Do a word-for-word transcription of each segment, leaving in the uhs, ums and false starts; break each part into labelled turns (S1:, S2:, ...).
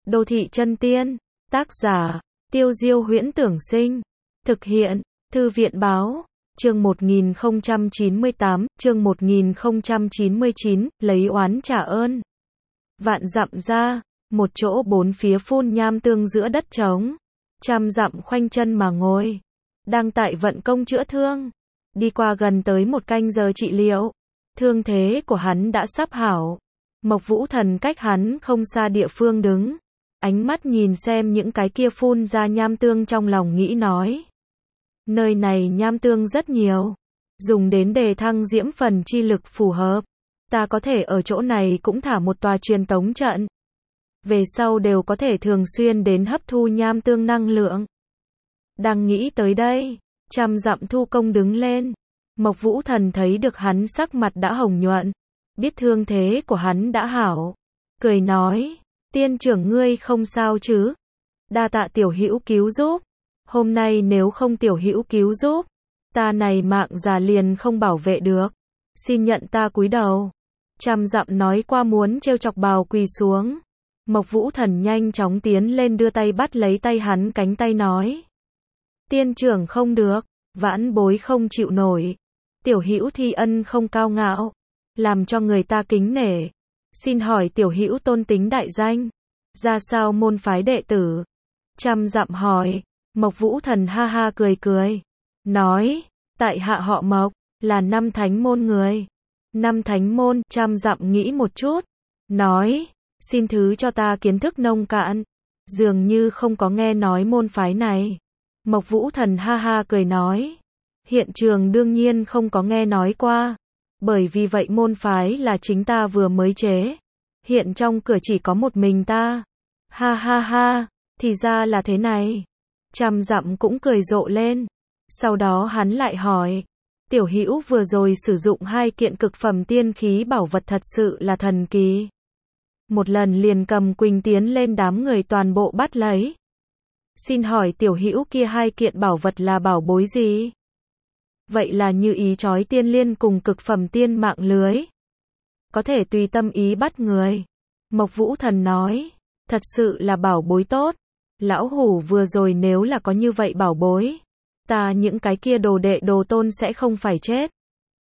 S1: Đô thị chân tiên, tác giả, Tiêu Diêu Huyễn Tưởng Sinh, thực hiện, Thư viện Báo, chương một nghìn không trăm chín mươi tám, chương một nghìn không trăm chín mươi chín, lấy oán trả ơn. Vạn dặm ra, một chỗ bốn phía phun nham tương giữa đất trống, trăm dặm khoanh chân mà ngồi, đang tại vận công chữa thương. Đi qua gần tới một canh giờ trị liệu, thương thế của hắn đã sắp hảo. Mộc Vũ Thần cách hắn không xa địa phương đứng, ánh mắt nhìn xem những cái kia phun ra nham tương, trong lòng nghĩ nói. Nơi này nham tương rất nhiều, dùng đến đề thăng diễm phần chi lực phù hợp. Ta có thể ở chỗ này cũng thả một tòa truyền tống trận. Về sau đều có thể thường xuyên đến hấp thu nham tương năng lượng. Đang nghĩ tới đây, trăm dặm thu công đứng lên. Mộc Vũ Thần thấy được hắn sắc mặt đã hồng nhuận, biết thương thế của hắn đã hảo, cười nói, tiên trưởng ngươi không sao chứ? Đa tạ tiểu hữu cứu giúp. Hôm nay nếu không tiểu hữu cứu giúp, ta này mạng già liền không bảo vệ được. Xin nhận ta cúi đầu. Trăm dặm nói qua muốn trêu chọc bào quỳ xuống. Mộc Vũ Thần nhanh chóng tiến lên đưa tay bắt lấy tay hắn cánh tay nói. Tiên trưởng không được, vãn bối không chịu nổi. Tiểu hữu thi ân không cao ngạo, làm cho người ta kính nể. Xin hỏi tiểu hữu tôn tính đại danh, ra sao môn phái đệ tử? Trăm dặm hỏi. Mộc Vũ Thần ha ha cười cười, nói, tại hạ họ Mộc, là năm thánh môn người. Năm thánh môn, trăm dặm nghĩ một chút, nói, xin thứ cho ta kiến thức nông cạn, dường như không có nghe nói môn phái này. Mộc Vũ Thần ha ha cười nói, hiện trường đương nhiên không có nghe nói qua, bởi vì vậy môn phái là chính ta vừa mới chế, hiện trong cửa chỉ có một mình ta. Ha ha ha, thì ra là thế này. Trăm dặm cũng cười rộ lên. Sau đó hắn lại hỏi, tiểu hữu vừa rồi sử dụng hai kiện cực phẩm tiên khí bảo vật thật sự là thần kỳ. Một lần liền cầm quỳnh tiến lên đám người toàn bộ bắt lấy. Xin hỏi tiểu hữu kia hai kiện bảo vật là bảo bối gì? Vậy là như ý chói tiên liên cùng cực phẩm tiên mạng lưới. Có thể tùy tâm ý bắt người. Mộc Vũ Thần nói, thật sự là bảo bối tốt. Lão hủ vừa rồi nếu là có như vậy bảo bối, ta những cái kia đồ đệ đồ tôn sẽ không phải chết.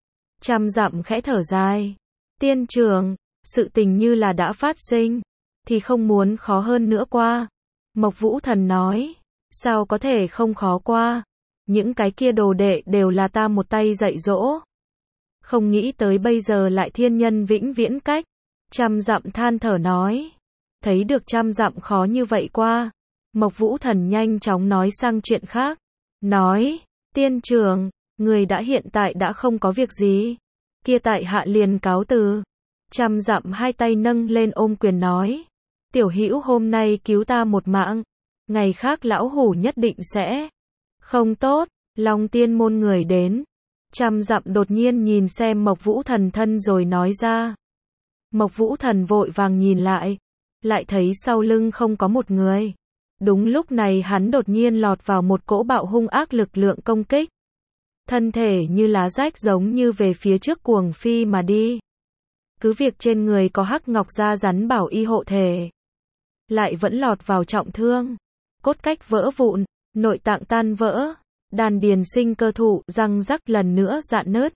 S1: Trăm dặm khẽ thở dài. Tiên trưởng, sự tình như là đã phát sinh, thì không muốn khó hơn nữa qua. Mộc Vũ Thần nói, sao có thể không khó qua? Những cái kia đồ đệ đều là ta một tay dạy dỗ. Không nghĩ tới bây giờ lại thiên nhân vĩnh viễn cách. Trăm dặm than thở nói, thấy được trăm dặm khó như vậy qua. Mộc Vũ Thần nhanh chóng nói sang chuyện khác. Nói, tiên trưởng, người đã hiện tại đã không có việc gì. Kia tại hạ liền cáo từ. Trăm dặm hai tay nâng lên ôm quyền nói. Tiểu hữu hôm nay cứu ta một mạng. Ngày khác lão hủ nhất định sẽ. Không tốt, Long Tiên môn người đến. Trăm dặm đột nhiên nhìn xem Mộc Vũ Thần thân rồi nói ra. Mộc Vũ Thần vội vàng nhìn lại. Lại thấy sau lưng không có một người. Đúng lúc này hắn đột nhiên lọt vào một cỗ bạo hung ác lực lượng công kích. Thân thể như lá rách giống như về phía trước cuồng phi mà đi. Cứ việc trên người có hắc ngọc da rắn bảo y hộ thể, lại vẫn lọt vào trọng thương. Cốt cách vỡ vụn, nội tạng tan vỡ, đan điền sinh cơ thụ, răng rắc lần nữa rạn nứt.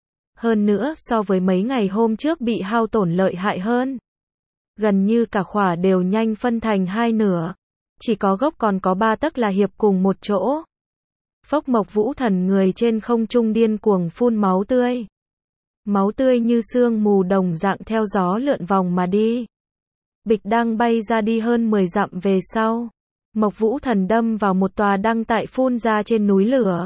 S1: Hơn nữa so với mấy ngày hôm trước bị hao tổn lợi hại hơn. Gần như cả khỏa đều nhanh phân thành hai nửa. Chỉ có gốc còn có ba tấc là hiệp cùng một chỗ. Phốc Mộc Vũ Thần người trên không trung điên cuồng phun máu tươi. Máu tươi như sương mù đồng dạng theo gió lượn vòng mà đi. Bịch đang bay ra đi hơn mười dặm về sau. Mộc Vũ Thần đâm vào một tòa đăng tại phun ra trên núi lửa.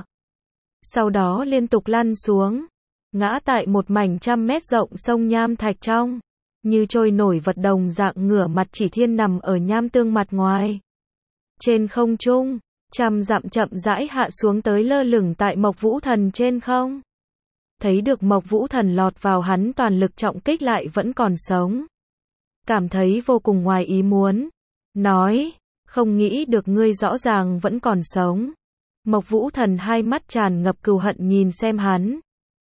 S1: Sau đó liên tục lăn xuống. Ngã tại một mảnh trăm mét rộng sông nham thạch trong. Như trôi nổi vật đồng dạng ngửa mặt chỉ thiên nằm ở nham tương mặt ngoài. Trên không trung, trăm dặm chậm rãi hạ xuống tới lơ lửng tại Mộc Vũ Thần trên không. Thấy được Mộc Vũ Thần lọt vào hắn toàn lực trọng kích lại vẫn còn sống. Cảm thấy vô cùng ngoài ý muốn. Nói, không nghĩ được ngươi rõ ràng vẫn còn sống. Mộc Vũ Thần hai mắt tràn ngập cừu hận nhìn xem hắn.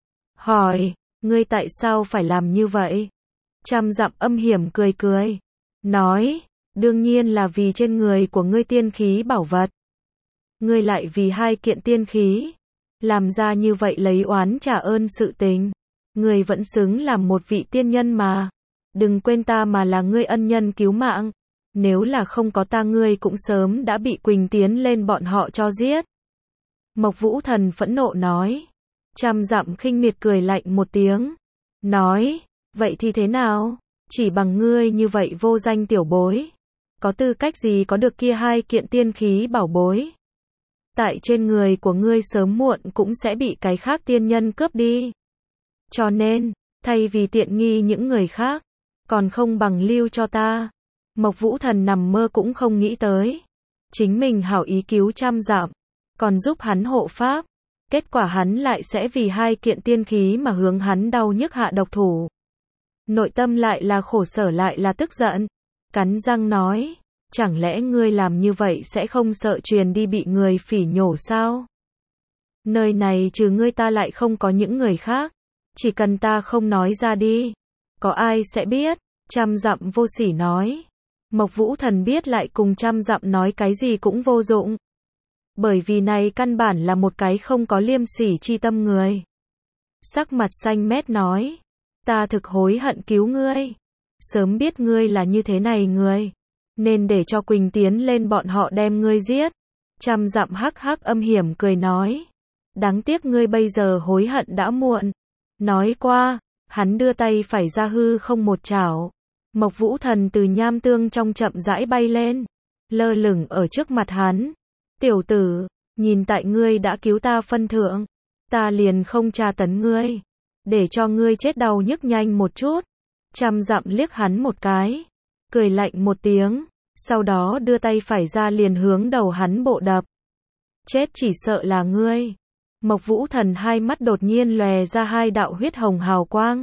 S1: Hỏi, ngươi tại sao phải làm như vậy? Trăm dặm âm hiểm cười cười. Nói, Đương nhiên là vì trên người của ngươi tiên khí bảo vật. Ngươi lại vì hai kiện tiên khí, làm ra như vậy lấy oán trả ơn sự tình. Ngươi vẫn xứng làm một vị tiên nhân mà. Đừng quên ta mà là ngươi ân nhân cứu mạng. Nếu là không có ta ngươi cũng sớm đã bị Quỳnh tiến lên bọn họ cho giết. Mộc Vũ Thần phẫn nộ nói. Trăm Dặm khinh miệt cười lạnh một tiếng. Nói, vậy thì thế nào? Chỉ bằng ngươi như vậy vô danh tiểu bối. Có tư cách gì có được kia hai kiện tiên khí bảo bối? Tại trên người của ngươi sớm muộn cũng sẽ bị cái khác tiên nhân cướp đi. Cho nên, thay vì tiện nghi những người khác, còn không bằng lưu cho ta. Mộc Vũ Thần nằm mơ cũng không nghĩ tới. Chính mình hảo ý cứu Trăm Dặm, còn giúp hắn hộ pháp. Kết quả hắn lại sẽ vì hai kiện tiên khí mà hướng hắn đau nhức hạ độc thủ. Nội tâm lại là khổ sở lại là tức giận. Cắn răng nói, chẳng lẽ ngươi làm như vậy sẽ không sợ truyền đi bị người phỉ nhổ sao? Nơi này trừ ngươi ta lại không có những người khác. Chỉ cần ta không nói ra đi, có ai sẽ biết? Trăm Dặm vô sỉ nói. Mộc Vũ Thần biết lại cùng Trăm Dặm nói cái gì cũng vô dụng. Bởi vì này căn bản là một cái không có liêm sỉ chi tâm người. Sắc mặt xanh mét nói, ta thực hối hận cứu ngươi. Sớm biết ngươi là như thế này người, nên để cho Quỳnh tiến lên bọn họ đem ngươi giết. Trăm Dặm hắc hắc âm hiểm cười nói, đáng tiếc ngươi bây giờ hối hận đã muộn. Nói qua, hắn đưa tay phải ra hư không một chảo. Mộc Vũ Thần từ nham tương trong chậm rãi bay lên, lơ lửng ở trước mặt hắn. Tiểu tử, nhìn tại ngươi đã cứu ta phân thượng, ta liền không tra tấn ngươi, để cho ngươi chết đau nhức nhanh một chút. Trăm Dặm liếc hắn một cái, cười lạnh một tiếng, sau đó đưa tay phải ra liền hướng đầu hắn bộ đập. Chết chỉ sợ là ngươi. Mộc Vũ Thần hai mắt đột nhiên lòe ra hai đạo huyết hồng hào quang.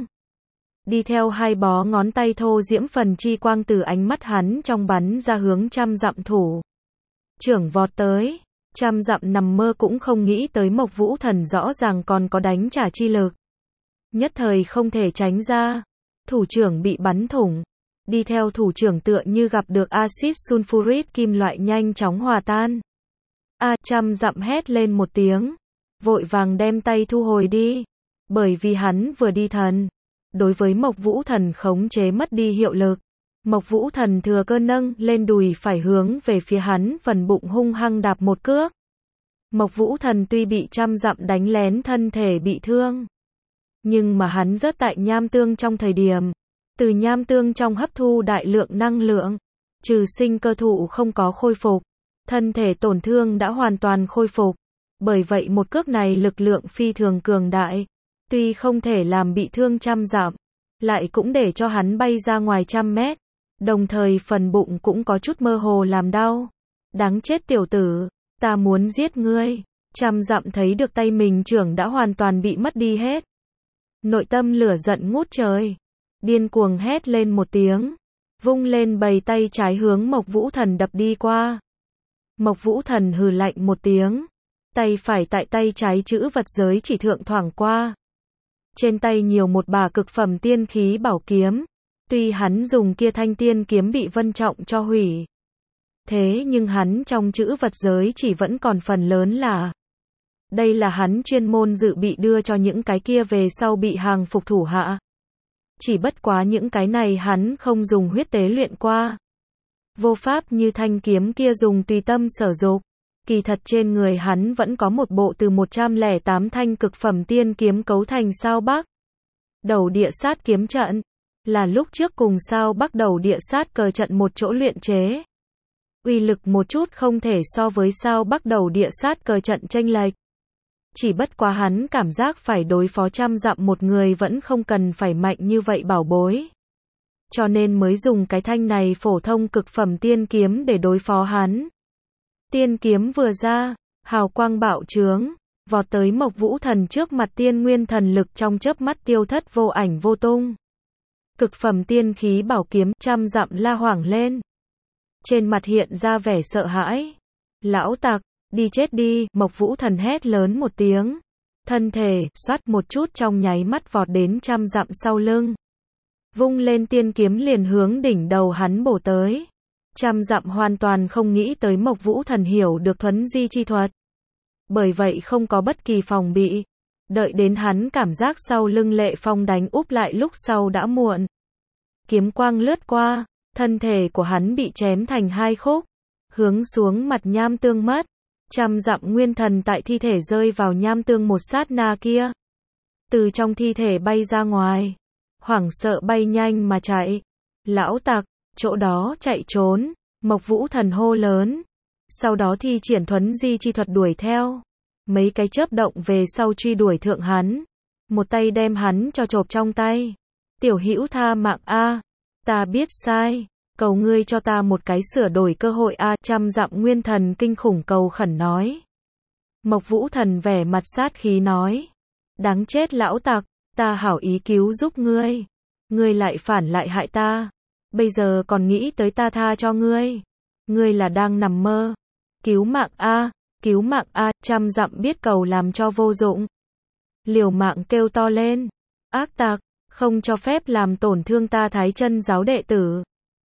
S1: Đi theo hai bó ngón tay thô diễm phần chi quang từ ánh mắt hắn trong bắn ra hướng Trăm Dặm thủ trưởng vọt tới. Trăm Dặm nằm mơ cũng không nghĩ tới Mộc Vũ Thần rõ ràng còn có đánh trả chi lực. Nhất thời không thể tránh ra. Thủ trưởng bị bắn thủng. Đi theo thủ trưởng tựa như gặp được axit sulfuric kim loại nhanh chóng hòa tan. A, Trăm Dặm hét lên một tiếng, vội vàng đem tay thu hồi đi. Bởi vì hắn vừa đi thần, đối với Mộc Vũ Thần khống chế mất đi hiệu lực. Mộc Vũ Thần thừa cơ nâng lên đùi phải hướng về phía hắn phần bụng hung hăng đạp một cước. Mộc Vũ Thần tuy bị Trăm Dặm đánh lén thân thể bị thương, nhưng mà hắn rớt tại nham tương trong thời điểm, từ nham tương trong hấp thu đại lượng năng lượng, trừ sinh cơ thụ không có khôi phục, thân thể tổn thương đã hoàn toàn khôi phục. Bởi vậy một cước này lực lượng phi thường cường đại, tuy không thể làm bị thương Trăm Dặm, lại cũng để cho hắn bay ra ngoài trăm mét, đồng thời phần bụng cũng có chút mơ hồ làm đau. Đáng chết tiểu tử, ta muốn giết ngươi. Trăm Dặm thấy được tay mình trưởng đã hoàn toàn bị mất đi hết. Nội tâm lửa giận ngút trời, điên cuồng hét lên một tiếng, vung lên bầy tay trái hướng Mộc Vũ Thần đập đi qua. Mộc Vũ Thần hừ lạnh một tiếng, tay phải tại tay trái chữ vật giới chỉ thượng thoảng qua. Trên tay nhiều một bả cực phẩm tiên khí bảo kiếm, tuy hắn dùng kia thanh tiên kiếm bị Vân Trọng cho hủy. Thế nhưng hắn trong chữ vật giới chỉ vẫn còn phần lớn là. Đây là hắn chuyên môn dự bị đưa cho những cái kia về sau bị hàng phục thủ hạ. Chỉ bất quá những cái này hắn không dùng huyết tế luyện qua. Vô pháp như thanh kiếm kia dùng tùy tâm sở dục. Kỳ thật trên người hắn vẫn có một bộ từ một trăm lẻ tám thanh cực phẩm tiên kiếm cấu thành sao Bắc Đầu Địa Sát kiếm trận, là lúc trước cùng sao Bắc Đầu Địa Sát cờ trận một chỗ luyện chế. Uy lực một chút không thể so với sao Bắc Đầu Địa Sát cờ trận chênh lệch. Chỉ bất quá hắn cảm giác phải đối phó Trăm Dặm một người vẫn không cần phải mạnh như vậy bảo bối. Cho nên mới dùng cái thanh này phổ thông cực phẩm tiên kiếm để đối phó hắn. Tiên kiếm vừa ra, hào quang bạo trướng, vọt tới Mộc Vũ Thần trước mặt, tiên nguyên thần lực trong chớp mắt tiêu thất vô ảnh vô tung. Cực phẩm tiên khí bảo kiếm, Trăm Dặm la hoảng lên. Trên mặt hiện ra vẻ sợ hãi. Lão tặc, đi chết đi, Mộc Vũ Thần hét lớn một tiếng. Thân thể, xoát một chút trong nháy mắt vọt đến Trăm Dặm sau lưng. Vung lên tiên kiếm liền hướng đỉnh đầu hắn bổ tới. Trăm dặm hoàn toàn không nghĩ tới Mộc Vũ Thần hiểu được thuấn di chi thuật. Bởi vậy không có bất kỳ phòng bị. Đợi đến hắn cảm giác sau lưng Lệ Phong đánh úp lại lúc sau đã muộn. Kiếm quang lướt qua, thân thể của hắn bị chém thành hai khúc, hướng xuống mặt nham tương mất. Trăm dặm nguyên thần tại thi thể rơi vào nham tương một sát na kia. Từ trong thi thể bay ra ngoài, hoảng sợ bay nhanh mà chạy. Lão tặc, chỗ đó chạy trốn, Mộc Vũ Thần hô lớn. Sau đó thi triển thuấn di chi thuật đuổi theo. Mấy cái chớp động về sau truy đuổi thượng hắn. Một tay đem hắn cho chộp trong tay. Tiểu hữu tha mạng a, ta biết sai, cầu ngươi cho ta một cái sửa đổi cơ hội a. Trăm dặm nguyên thần kinh khủng cầu khẩn nói. Mộc Vũ Thần vẻ mặt sát khí nói. Đáng chết lão tặc, ta hảo ý cứu giúp ngươi. Ngươi lại phản lại hại ta. Bây giờ còn nghĩ tới ta tha cho ngươi. Ngươi là đang nằm mơ. Cứu mạng a, cứu mạng a. Trăm dặm biết cầu làm cho vô dụng. Liều mạng kêu to lên. Ác tặc, không cho phép làm tổn thương ta Thái Chân giáo đệ tử.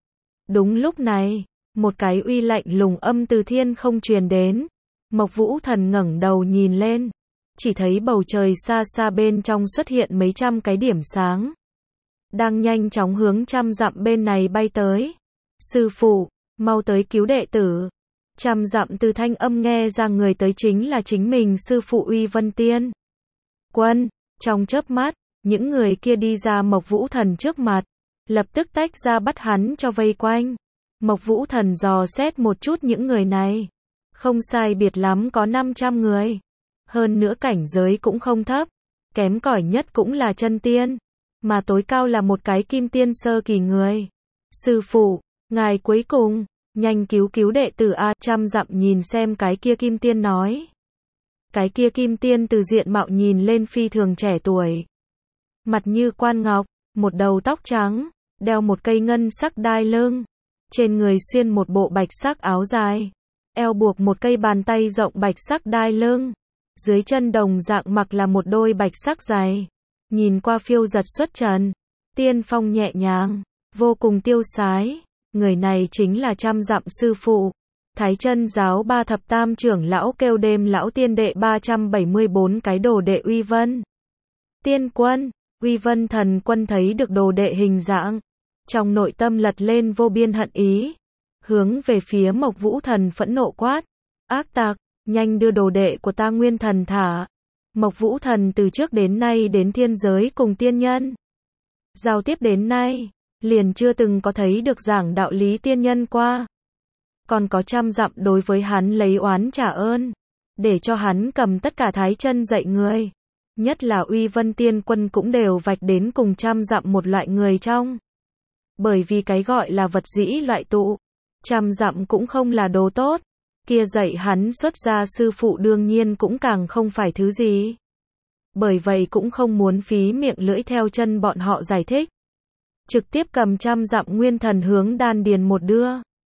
S1: Đúng lúc này, một cái uy lạnh lùng âm từ thiên không truyền đến. Mộc Vũ Thần ngẩng đầu nhìn lên, chỉ thấy bầu trời xa xa bên trong xuất hiện mấy trăm cái điểm sáng, đang nhanh chóng hướng trăm dặm bên này bay tới. Sư phụ, mau tới cứu đệ tử. Trăm dặm từ thanh âm nghe ra người tới chính là chính mình sư phụ Uy Vân Tiên Quân. Trong chớp mắt, những người kia đi ra Mộc Vũ Thần trước mặt, lập tức tách ra bắt hắn cho vây quanh. Mộc Vũ Thần dò xét một chút những người này, không sai biệt lắm có năm trăm người. Hơn nữa cảnh giới cũng không thấp, kém cỏi nhất cũng là chân tiên, mà tối cao là một cái kim tiên sơ kỳ người. Sư phụ, ngài cuối cùng, nhanh cứu cứu đệ tử a. Trăm dặm nhìn xem cái kia kim tiên nói. Cái kia kim tiên từ diện mạo nhìn lên phi thường trẻ tuổi. Mặt như quan ngọc, một đầu tóc trắng, đeo một cây ngân sắc đai lưng. Trên người xuyên một bộ bạch sắc áo dài, eo buộc một cây bàn tay rộng bạch sắc đai lưng. Dưới chân đồng dạng mặc là một đôi bạch sắc giày. Nhìn qua phiêu giật xuất trần, tiên phong nhẹ nhàng, vô cùng tiêu sái. Người này chính là trăm dặm sư phụ, Thái Chân giáo ba thập tam trưởng lão kêu đêm lão tiên đệ ba trăm bảy mươi bốn cái đồ đệ Uy Vân Tiên Quân. Uy Vân Thần Quân thấy được đồ đệ hình dạng, trong nội tâm lật lên vô biên hận ý, hướng về phía Mộc Vũ Thần phẫn nộ quát. Ác tặc, nhanh đưa đồ đệ của ta nguyên thần thả. Mộc Vũ Thần từ trước đến nay đến thiên giới cùng tiên nhân giao tiếp đến nay, liền chưa từng có thấy được giảng đạo lý tiên nhân qua. Còn có trăm dặm đối với hắn lấy oán trả ơn, để cho hắn cầm tất cả Thái Chân dạy người. Nhất là Uy Vân Tiên Quân cũng đều vạch đến cùng trăm dặm một loại người trong. Bởi vì cái gọi là vật dĩ loại tụ, trăm dặm cũng không là đồ tốt. Kia dạy hắn xuất gia sư phụ đương nhiên cũng càng không phải thứ gì. Bởi vậy cũng không muốn phí miệng lưỡi theo chân bọn họ giải thích. Trực tiếp cầm trăm dặm nguyên thần hướng đan điền một đưa.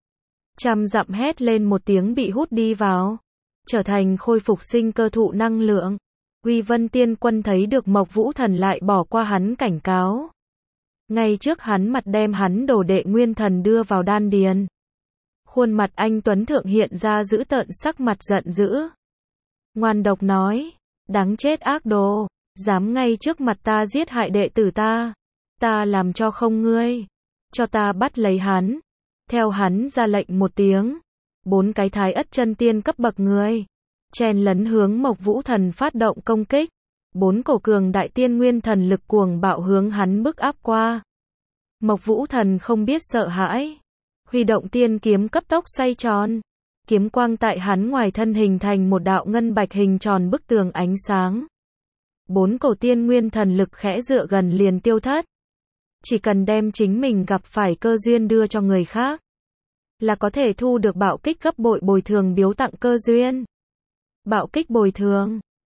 S1: Trăm dặm hét lên một tiếng bị hút đi vào, trở thành khôi phục sinh cơ thụ năng lượng. Uy Vân Tiên Quân thấy được Mộc Vũ Thần lại bỏ qua hắn cảnh cáo. Ngay trước hắn mặt đem hắn đồ đệ nguyên thần đưa vào đan điền. Khuôn mặt anh tuấn thượng hiện ra dữ tợn sắc mặt giận dữ. Ngoan độc nói, đáng chết ác đồ, dám ngay trước mặt ta giết hại đệ tử ta. Ta làm cho không ngươi, cho ta bắt lấy hắn. Theo hắn ra lệnh một tiếng, bốn cái thái ất chân tiên cấp bậc người chen lấn hướng Mộc Vũ Thần phát động công kích. Bốn cổ cường đại tiên nguyên thần lực cuồng bạo hướng hắn bức áp qua. Mộc Vũ Thần không biết sợ hãi, huy động tiên kiếm cấp tốc xoay tròn, kiếm quang tại hắn ngoài thân hình thành một đạo ngân bạch hình tròn bức tường ánh sáng. Bốn cổ tiên nguyên thần lực khẽ dựa gần liền tiêu thất. Chỉ cần đem chính mình gặp phải cơ duyên đưa cho người khác, là có thể thu được bạo kích gấp bội bồi thường biếu tặng cơ duyên. Bạo kích bồi thường